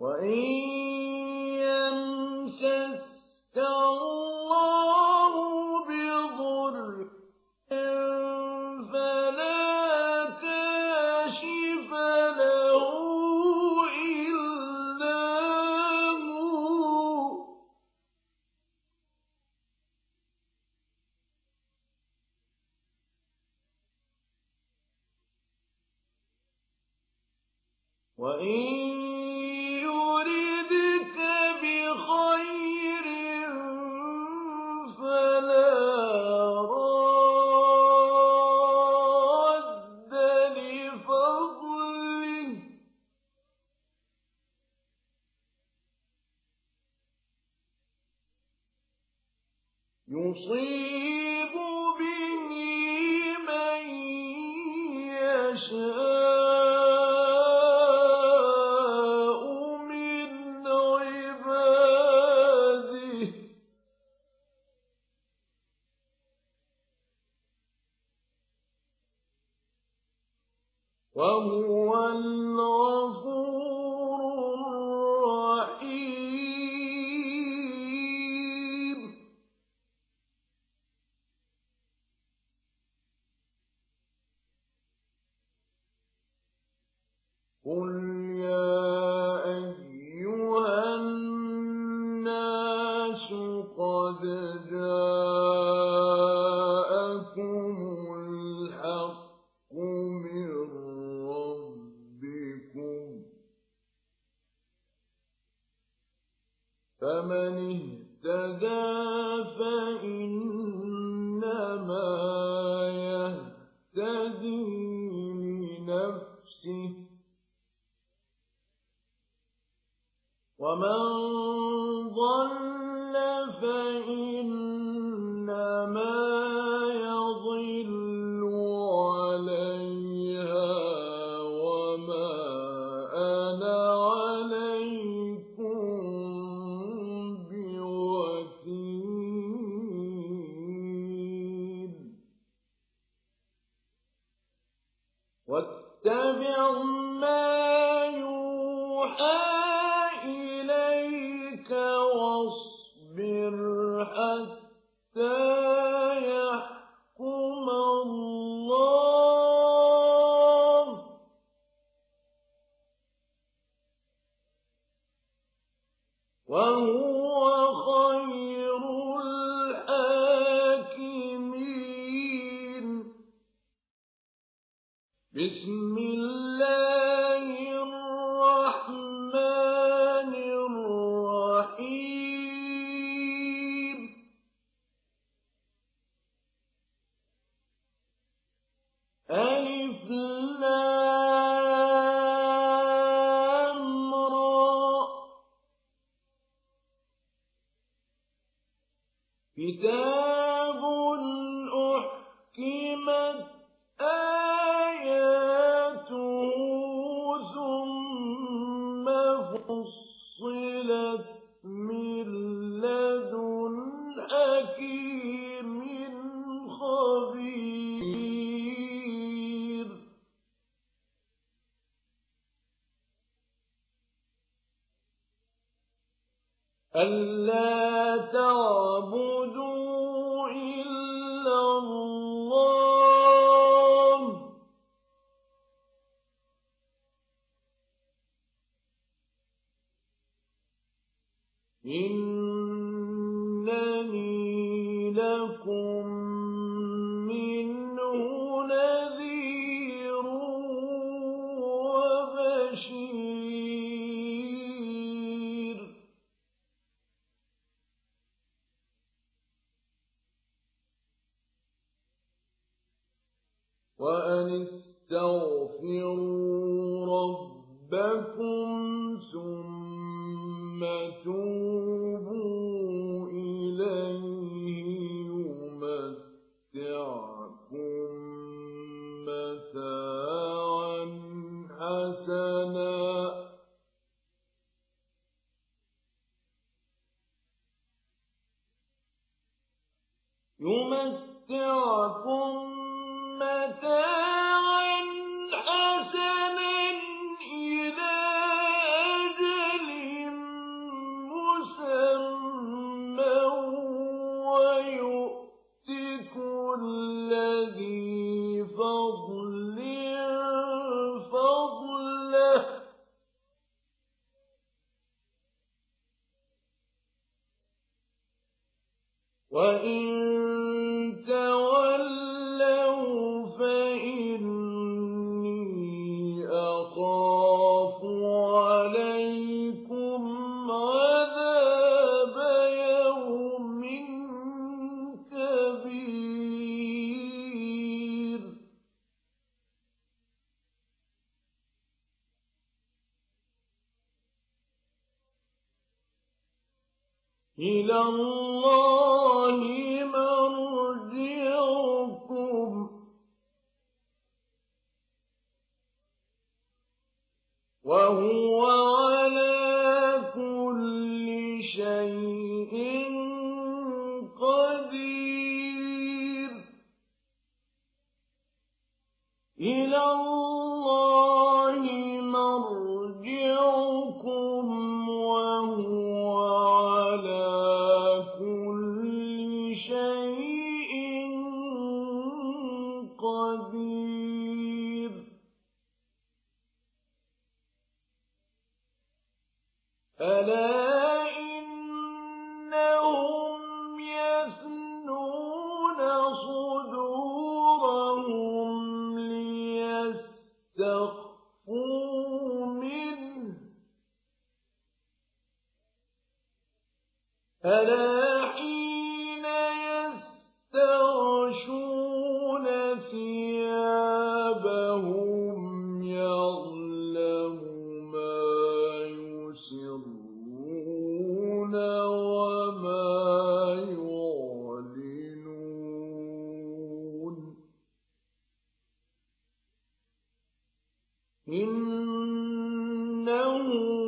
وإن يمسسك الله بضر فلا كاشف له إلا هو وإن يردك بخير فلا راد لفضله يصيب به من يشاء من عباده وهو الغفور الرحيم قل يا أيها الناس قد جاءكم الحق من ربكم فمن اهتدى فإنما يهتدي لنفسه ومن ضل فإنما يضل عليها وما أنا عليكم بوكيل واتبع ما يوحى إليك واصبر حتى يحكم الله وهو خير الحاكمين بسم الله الرحمن الرحيم ألف لام را كتاب أحكمت آياته ثم فصلت من لدن حكيم خبير ألا تعبدوا إلا الله إنني لكم منه نذير وبشير وأن استغفروا ربكم ثم توبوا إليه يمتعكم متاعا حسنا متاعا حسنا إلى أجل وَإِن تَوَلَّوْا فَإِنِّي أَخَافُ عَلَيْكُمْ عَذَابَ يَوْمٍ كَبِيرٍ إِلَى اللَّهِ مَرْجِعُكُمْ وَهُوَ عَلَىٰ كُلِّ شَيْءٍ قَدِيرٌ إِلَى اللَّهِ مَرْجِعُكُمْ وَهُوَ عَلَىٰ كُلِّ شَيْءٍ قَدِيرٌ أَلَا إِنَّهُمْ يَثْنُونَ صُدُورَهُمْ لِيَسْتَخْفُوا مِنْهُ أَلَا حِينَ يَسْتَغْشُونَ ثِيَابَهُمْ يَعْلَمُ مَا يُسِرُّونَ وَمَا يُعْلِنُونَ إِنَّهُ